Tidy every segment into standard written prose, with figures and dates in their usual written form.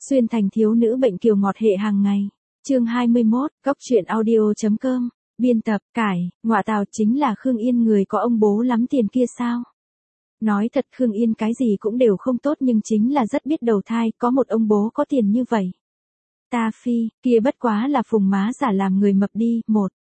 Xuyên thành thiếu nữ bệnh kiều ngọt hệ hàng ngày. Chương 21, Cốc truyện audio.com. Biên tập, Cải, ngọa tào chính là Khương Yên người có ông bố lắm tiền kia sao? Nói thật Khương Yên cái gì cũng đều không tốt nhưng chính là rất biết đầu thai, có một ông bố có tiền như vậy. Ta phi, kia bất quá là phùng má giả làm người mập đi,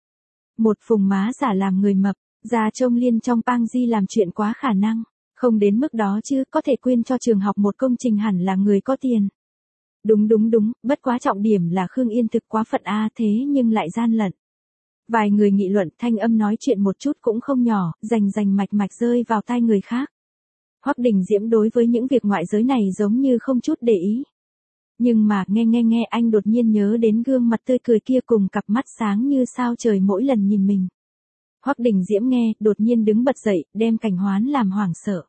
một phùng má giả làm người mập, già trông liên trong pang di làm chuyện quá khả năng, không đến mức đó chứ, có thể quyên cho trường học một công trình hẳn là người có tiền. Đúng, bất quá trọng điểm là Khương Yên thực quá phận a thế nhưng lại gian lận. Vài người nghị luận, thanh âm nói chuyện một chút cũng không nhỏ, rành mạch rơi vào tai người khác. Hoắc Đình Diễm đối với những việc ngoại giới này giống như không chút để ý. Nhưng mà nghe anh đột nhiên nhớ đến gương mặt tươi cười kia cùng cặp mắt sáng như sao trời mỗi lần nhìn mình. Hoắc Đình Diễm nghe, đột nhiên đứng bật dậy, đem Cảnh Hoán làm hoảng sợ.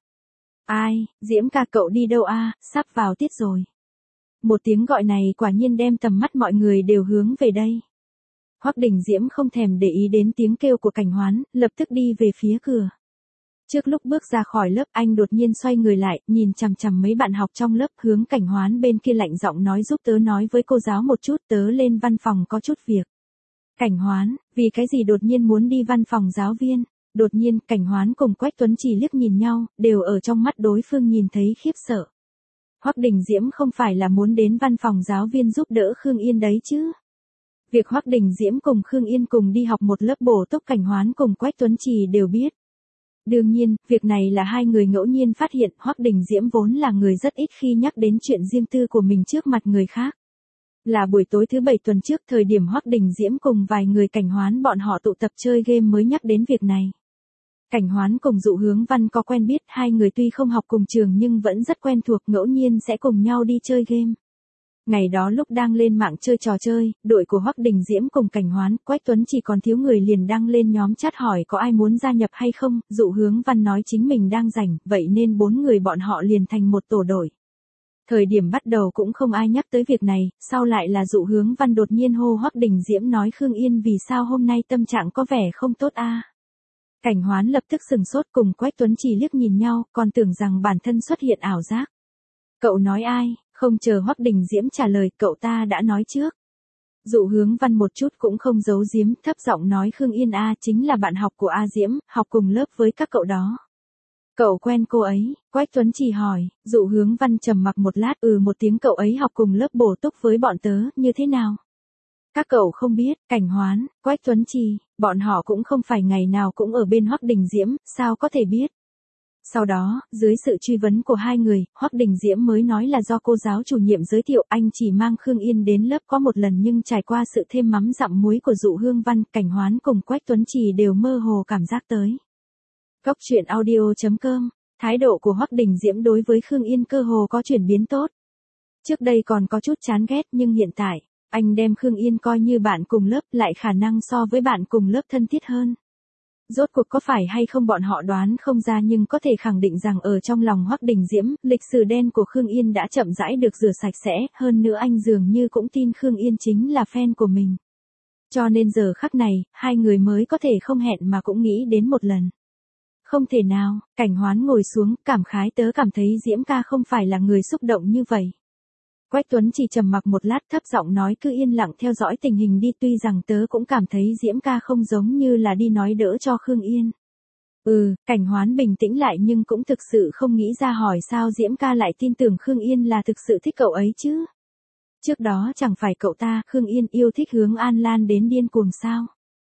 Ai, Diễm ca cậu đi đâu a, sắp vào tiết rồi. Một tiếng gọi này quả nhiên đem tầm mắt mọi người đều hướng về đây. Hoắc Đình Diễm không thèm để ý đến tiếng kêu của Cảnh Hoán, lập tức đi về phía cửa. Trước lúc bước ra khỏi lớp anh đột nhiên xoay người lại, nhìn chằm mấy bạn học trong lớp hướng Cảnh Hoán bên kia lạnh giọng nói giúp tớ nói với cô giáo một chút tớ lên văn phòng có chút việc. Cảnh Hoán, vì cái gì đột nhiên muốn đi văn phòng giáo viên? Đột nhiên Cảnh Hoán cùng Quách Tuấn chỉ liếc nhìn nhau, đều ở trong mắt đối phương nhìn thấy khiếp sợ. Hoắc Đình Diễm không phải là muốn đến văn phòng giáo viên giúp đỡ Khương Yên đấy chứ? Việc Hoắc Đình Diễm cùng Khương Yên cùng đi học một lớp bổ túc Cảnh Hoán cùng Quách Tuấn Trì đều biết. Đương nhiên, việc này là hai người ngẫu nhiên phát hiện, Hoắc Đình Diễm vốn là người rất ít khi nhắc đến chuyện riêng tư của mình trước mặt người khác. Là buổi tối thứ 7 tuần trước thời điểm Hoắc Đình Diễm cùng vài người Cảnh Hoán bọn họ tụ tập chơi game mới nhắc đến việc này. Cảnh Hoán cùng Dụ Hướng Văn có quen biết, hai người tuy không học cùng trường nhưng vẫn rất quen thuộc, ngẫu nhiên sẽ cùng nhau đi chơi game. Ngày đó lúc đang lên mạng chơi trò chơi, đội của Hoắc Đình Diễm cùng Cảnh Hoán, Quách Tuấn chỉ còn thiếu người liền đăng lên nhóm chat hỏi có ai muốn gia nhập hay không, Dụ Hướng Văn nói chính mình đang rảnh, vậy nên 4 người bọn họ liền thành một tổ đội. Thời điểm bắt đầu cũng không ai nhắc tới việc này, sau lại là Dụ Hướng Văn đột nhiên hô Hoắc Đình Diễm nói Khương Yên vì sao hôm nay tâm trạng có vẻ không tốt a. Cảnh Hoán lập tức sừng sốt cùng Quách Tuấn chỉ liếc nhìn nhau, còn tưởng rằng bản thân xuất hiện ảo giác. Cậu nói ai? Không chờ Hoắc Đình Diễm trả lời, cậu ta đã nói trước. Dụ Hướng Văn một chút cũng không giấu giếm, thấp giọng nói Khương Yên a chính là bạn học của A Diễm, học cùng lớp với các cậu đó. Cậu quen cô ấy? Quách Tuấn chỉ hỏi. Dụ Hướng Văn trầm mặc một lát, một tiếng, cậu ấy học cùng lớp bổ túc với bọn tớ, như thế nào? Các cậu không biết. Cảnh Hoán, Quách Tuấn Trì, bọn họ cũng không phải ngày nào cũng ở bên Hoắc Đình Diễm, sao có thể biết? Sau đó, dưới sự truy vấn của hai người, Hoắc Đình Diễm mới nói là do cô giáo chủ nhiệm giới thiệu, anh chỉ mang Khương Yên đến lớp có một lần nhưng trải qua sự thêm mắm dặm muối của Dụ Hướng Văn, Cảnh Hoán cùng Quách Tuấn Trì đều mơ hồ cảm giác tới. Cốc truyện audio.com, thái độ của Hoắc Đình Diễm đối với Khương Yên cơ hồ có chuyển biến tốt. Trước đây còn có chút chán ghét nhưng hiện tại, anh đem Khương Yên coi như bạn cùng lớp, lại khả năng so với bạn cùng lớp thân thiết hơn. Rốt cuộc có phải hay không bọn họ đoán không ra nhưng có thể khẳng định rằng ở trong lòng Hoắc Đình Diễm, lịch sử đen của Khương Yên đã chậm rãi được rửa sạch sẽ, hơn nữa anh dường như cũng tin Khương Yên chính là fan của mình. Cho nên giờ khắc này, hai người mới có thể không hẹn mà cũng nghĩ đến một lần. Không thể nào, Cảnh Hoán ngồi xuống, cảm khái tớ cảm thấy Diễm ca không phải là người xúc động như vậy. Quách Tuấn chỉ trầm mặc một lát thấp giọng nói cứ yên lặng theo dõi tình hình đi, tuy rằng tớ cũng cảm thấy Diễm ca không giống như là đi nói đỡ cho Khương Yên. Cảnh Hoán bình tĩnh lại nhưng cũng thực sự không nghĩ ra hỏi sao Diễm ca lại tin tưởng Khương Yên là thực sự thích cậu ấy chứ. Trước đó chẳng phải cậu ta, Khương Yên yêu thích Hướng An Lan đến điên cuồng sao.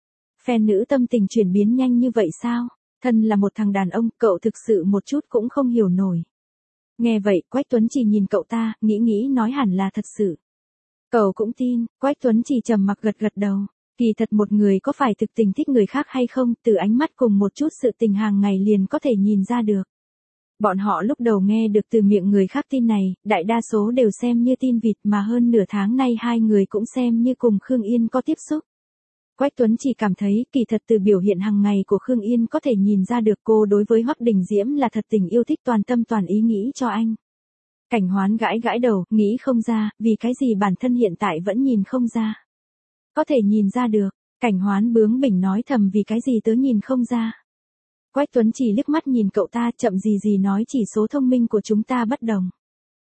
Fan nữ tâm tình chuyển biến nhanh như vậy sao, thân là một thằng đàn ông, cậu thực sự một chút cũng không hiểu nổi. Nghe vậy, Quách Tuấn chỉ nhìn cậu ta, nghĩ nói hẳn là thật sự. Cậu cũng tin. Quách Tuấn chỉ trầm mặc gật đầu. Kỳ thật một người có phải thực tình thích người khác hay không, từ ánh mắt cùng một chút sự tình hàng ngày liền có thể nhìn ra được. Bọn họ lúc đầu nghe được từ miệng người khác tin này, đại đa số đều xem như tin vịt mà hơn nửa tháng nay hai người cũng xem như cùng Khương Yên có tiếp xúc. Quách Tuấn chỉ cảm thấy kỳ thật từ biểu hiện hàng ngày của Khương Yên có thể nhìn ra được cô đối với Hoắc Đình Diễm là thật tình yêu thích toàn tâm toàn ý nghĩ cho anh. Cảnh Hoán gãi đầu, nghĩ không ra, vì cái gì bản thân hiện tại vẫn nhìn không ra. Có thể nhìn ra được, Cảnh Hoán bướng bỉnh nói thầm vì cái gì tớ nhìn không ra. Quách Tuấn chỉ liếc mắt nhìn cậu ta chậm gì nói chỉ số thông minh của chúng ta bất đồng.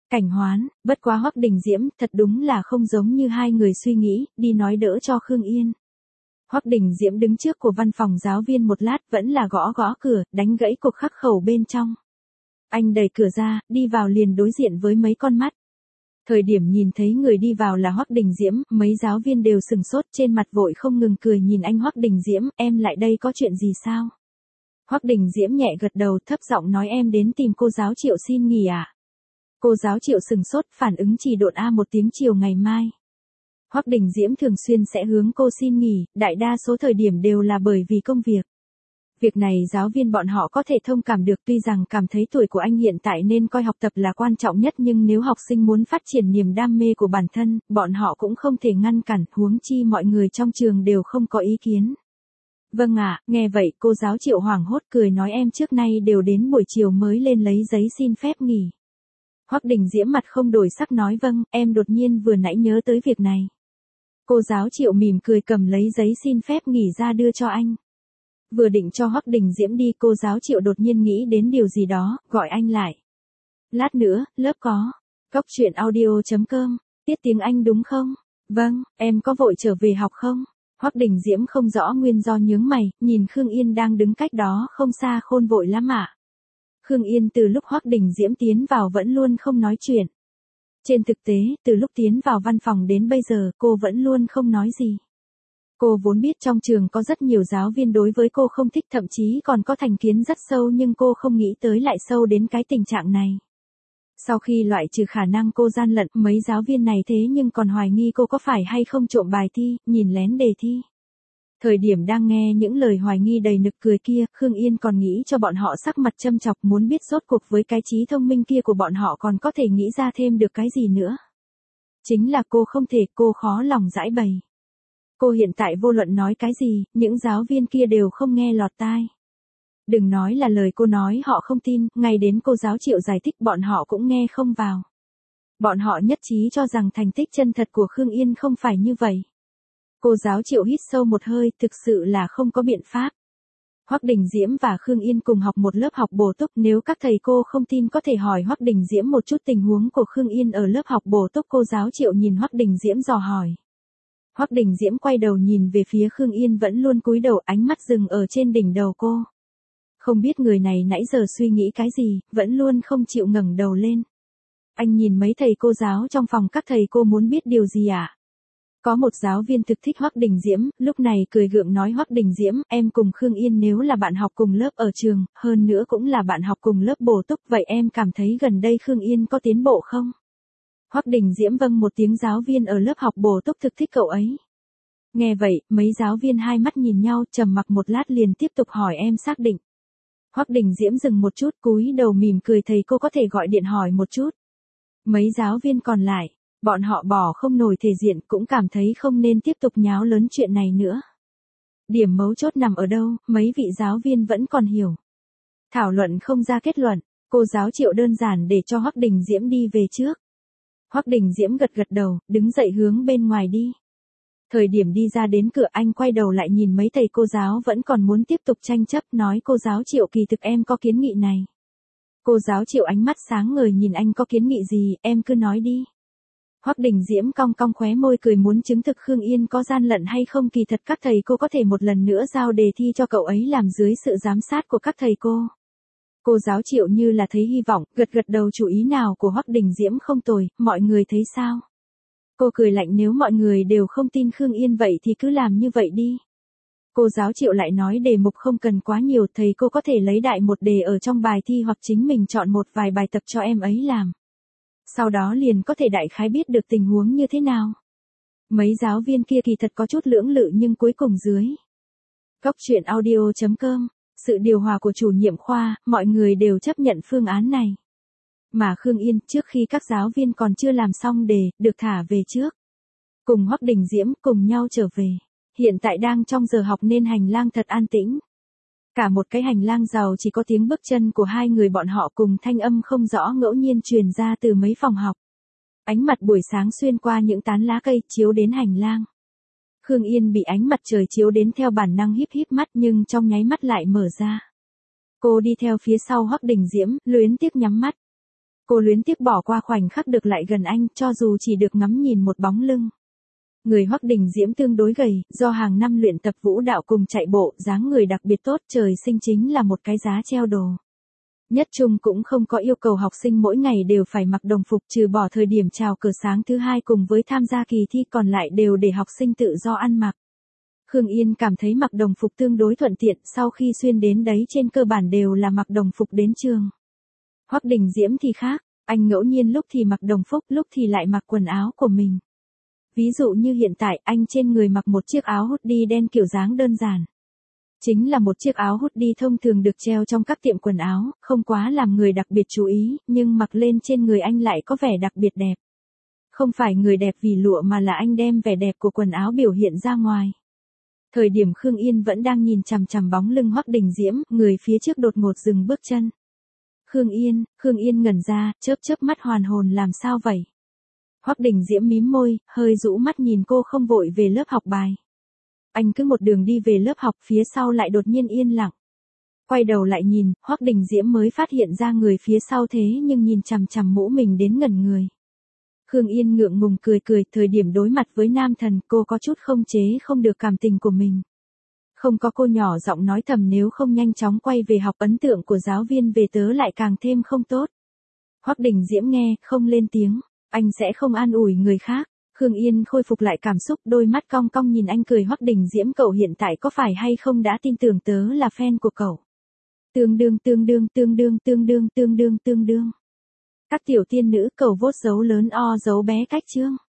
Cảnh Hoán, bất quá Hoắc Đình Diễm, thật đúng là không giống như hai người suy nghĩ, đi nói đỡ cho Khương Yên. Hoắc Đình Diễm đứng trước của văn phòng giáo viên một lát vẫn là gõ gõ cửa, đánh gãy cuộc khắc khẩu bên trong. Anh đẩy cửa ra, đi vào liền đối diện với mấy con mắt. Thời điểm nhìn thấy người đi vào là Hoắc Đình Diễm, mấy giáo viên đều sừng sốt trên mặt vội không ngừng cười nhìn anh Hoắc Đình Diễm, em lại đây có chuyện gì sao? Hoắc Đình Diễm nhẹ gật đầu thấp giọng nói em đến tìm cô giáo Triệu xin nghỉ à? Cô giáo Triệu sừng sốt phản ứng chỉ độn A một tiếng chiều ngày mai. Hoắc Đình Diễm thường xuyên sẽ hướng cô xin nghỉ, đại đa số thời điểm đều là bởi vì công việc. Việc này giáo viên bọn họ có thể thông cảm được tuy rằng cảm thấy tuổi của anh hiện tại nên coi học tập là quan trọng nhất nhưng nếu học sinh muốn phát triển niềm đam mê của bản thân, bọn họ cũng không thể ngăn cản, huống chi mọi người trong trường đều không có ý kiến. Vâng ạ, nghe vậy cô giáo Triệu hoảng hốt cười nói em trước nay đều đến buổi chiều mới lên lấy giấy xin phép nghỉ. Hoắc Đình Diễm mặt không đổi sắc nói vâng, em đột nhiên vừa nãy nhớ tới việc này. Cô giáo Triệu mỉm cười cầm lấy giấy xin phép nghỉ ra đưa cho anh. Vừa định cho Hoắc Đình Diễm đi cô giáo Triệu đột nhiên nghĩ đến điều gì đó, gọi anh lại. Lát nữa, lớp có. Cóc truyện audio.com, tiết tiếng Anh đúng không? Vâng, em có vội trở về học không? Hoắc Đình Diễm không rõ nguyên do nhướng mày, nhìn Khương Yên đang đứng cách đó không xa khôn vội lắm ạ. Khương Yên từ lúc Hoắc Đình Diễm tiến vào vẫn luôn không nói chuyện. Trên thực tế, từ lúc tiến vào văn phòng đến bây giờ cô vẫn luôn không nói gì. Cô vốn biết trong trường có rất nhiều giáo viên đối với cô không thích thậm chí còn có thành kiến rất sâu nhưng cô không nghĩ tới lại sâu đến cái tình trạng này. Sau khi loại trừ khả năng cô gian lận, mấy giáo viên này thế nhưng còn hoài nghi cô có phải hay không trộm bài thi, nhìn lén đề thi. Thời điểm đang nghe những lời hoài nghi đầy nực cười kia, Khương Yên còn nghĩ cho bọn họ sắc mặt châm chọc muốn biết rốt cuộc với cái trí thông minh kia của bọn họ còn có thể nghĩ ra thêm được cái gì nữa. Chính là cô không thể, cô khó lòng giải bày. Cô hiện tại vô luận nói cái gì, những giáo viên kia đều không nghe lọt tai. Đừng nói là lời cô nói họ không tin, ngay đến cô giáo Triệu giải thích bọn họ cũng nghe không vào. Bọn họ nhất trí cho rằng thành tích chân thật của Khương Yên không phải như vậy. Cô giáo Triệu hít sâu một hơi, thực sự là không có biện pháp. Hoắc Đình Diễm và Khương Yên cùng học một lớp học bổ túc, nếu các thầy cô không tin có thể hỏi Hoắc Đình Diễm một chút tình huống của Khương Yên ở lớp học bổ túc. Cô giáo Triệu nhìn Hoắc Đình Diễm dò hỏi. Hoắc Đình Diễm quay đầu nhìn về phía Khương Yên vẫn luôn cúi đầu, ánh mắt dừng ở trên đỉnh đầu cô. Không biết người này nãy giờ suy nghĩ cái gì, vẫn luôn không chịu ngẩng đầu lên. Anh nhìn mấy thầy cô giáo trong phòng, các thầy cô muốn biết điều gì ạ? Có một giáo viên thực thích Hoắc Đình Diễm, lúc này cười gượng nói Hoắc Đình Diễm, em cùng Khương Yên nếu là bạn học cùng lớp ở trường, hơn nữa cũng là bạn học cùng lớp bổ túc, vậy em cảm thấy gần đây Khương Yên có tiến bộ không? Hoắc Đình Diễm vâng một tiếng, giáo viên ở lớp học bổ túc thực thích cậu ấy. Nghe vậy, mấy giáo viên hai mắt nhìn nhau, trầm mặc một lát liền tiếp tục hỏi em xác định. Hoắc Đình Diễm dừng một chút cúi đầu mỉm cười thầy cô có thể gọi điện hỏi một chút. Mấy giáo viên còn lại, bọn họ bỏ không nổi thể diện cũng cảm thấy không nên tiếp tục nháo lớn chuyện này nữa. Điểm mấu chốt nằm ở đâu, mấy vị giáo viên vẫn còn hiểu. Thảo luận không ra kết luận, cô giáo Triệu đơn giản để cho Hoắc Đình Diễm đi về trước. Hoắc Đình Diễm gật gật đầu, đứng dậy hướng bên ngoài đi. Thời điểm đi ra đến cửa anh quay đầu lại nhìn mấy thầy cô giáo vẫn còn muốn tiếp tục tranh chấp, nói cô giáo Triệu kỳ thực em có kiến nghị này. Cô giáo Triệu ánh mắt sáng ngời nhìn anh có kiến nghị gì, em cứ nói đi. Hoắc Đình Diễm cong cong khóe môi cười muốn chứng thực Khương Yên có gian lận hay không, kỳ thật các thầy cô có thể một lần nữa giao đề thi cho cậu ấy làm dưới sự giám sát của các thầy cô. Cô giáo Triệu như là thấy hy vọng, gật gật đầu chủ ý nào của Hoắc Đình Diễm không tồi, mọi người thấy sao? Cô cười lạnh nếu mọi người đều không tin Khương Yên vậy thì cứ làm như vậy đi. Cô giáo Triệu lại nói đề mục không cần quá nhiều, thầy cô có thể lấy đại một đề ở trong bài thi hoặc chính mình chọn một vài bài tập cho em ấy làm. Sau đó liền có thể đại khái biết được tình huống như thế nào. Mấy giáo viên kia kỳ thật có chút lưỡng lự nhưng cuối cùng dưới. Cóc truyện audio.com, sự điều hòa của chủ nhiệm khoa, mọi người đều chấp nhận phương án này. Mà Khương Yên trước khi các giáo viên còn chưa làm xong đề, được thả về trước. Cùng Hoắc Đình Diễm cùng nhau trở về. Hiện tại đang trong giờ học nên hành lang thật an tĩnh. Cả một cái hành lang giàu chỉ có tiếng bước chân của hai người bọn họ cùng thanh âm không rõ ngẫu nhiên truyền ra từ mấy phòng học. Ánh mặt buổi sáng xuyên qua những tán lá cây chiếu đến hành lang. Khương Yên bị ánh mặt trời chiếu đến theo bản năng híp híp mắt nhưng trong nháy mắt lại mở ra. Cô đi theo phía sau Hoắc Đình Diễm, luyến tiếc nhắm mắt. Cô luyến tiếc bỏ qua khoảnh khắc được lại gần anh, cho dù chỉ được ngắm nhìn một bóng lưng. Người Hoắc Đình Diễm tương đối gầy, do hàng năm luyện tập vũ đạo cùng chạy bộ, dáng người đặc biệt tốt, trời sinh chính là một cái giá treo đồ. Nhất Trung cũng không có yêu cầu học sinh mỗi ngày đều phải mặc đồng phục, trừ bỏ thời điểm chào cờ sáng thứ hai cùng với tham gia kỳ thi, còn lại đều để học sinh tự do ăn mặc. Khương Yên cảm thấy mặc đồng phục tương đối thuận tiện, sau khi xuyên đến đấy trên cơ bản đều là mặc đồng phục đến trường. Hoắc Đình Diễm thì khác, anh ngẫu nhiên lúc thì mặc đồng phục, lúc thì lại mặc quần áo của mình. Ví dụ như hiện tại, anh trên người mặc một chiếc áo hoodie đen kiểu dáng đơn giản. Chính là một chiếc áo hoodie thông thường được treo trong các tiệm quần áo, không quá làm người đặc biệt chú ý, nhưng mặc lên trên người anh lại có vẻ đặc biệt đẹp. Không phải người đẹp vì lụa mà là anh đem vẻ đẹp của quần áo biểu hiện ra ngoài. Thời điểm Khương Yên vẫn đang nhìn chằm chằm bóng lưng Hoắc Đình Diễm, người phía trước đột ngột dừng bước chân. Khương Yên ngẩn ra, chớp mắt hoàn hồn, làm sao vậy? Hoắc Đình Diễm mím môi, hơi rũ mắt nhìn cô, không vội về lớp học bài. Anh cứ một đường đi về lớp học, phía sau lại đột nhiên yên lặng. Quay đầu lại nhìn, Hoắc Đình Diễm mới phát hiện ra người phía sau thế nhưng nhìn chằm chằm mũ mình đến ngẩn người. Khương Yên ngượng ngùng cười, thời điểm đối mặt với nam thần, cô có chút không chế không được cảm tình của mình. Không có, cô nhỏ giọng nói thầm, nếu không nhanh chóng quay về học, ấn tượng của giáo viên về tớ lại càng thêm không tốt. Hoắc Đình Diễm nghe, không lên tiếng, anh sẽ không an ủi người khác. Khương Yên khôi phục lại cảm xúc, đôi mắt cong cong nhìn anh cười, Hoắc Đình Diễm, cậu hiện tại có phải hay không đã tin tưởng tớ là fan của cậu? Tương đương. Các tiểu tiên nữ cầu vote dấu lớn O dấu bé cách chương.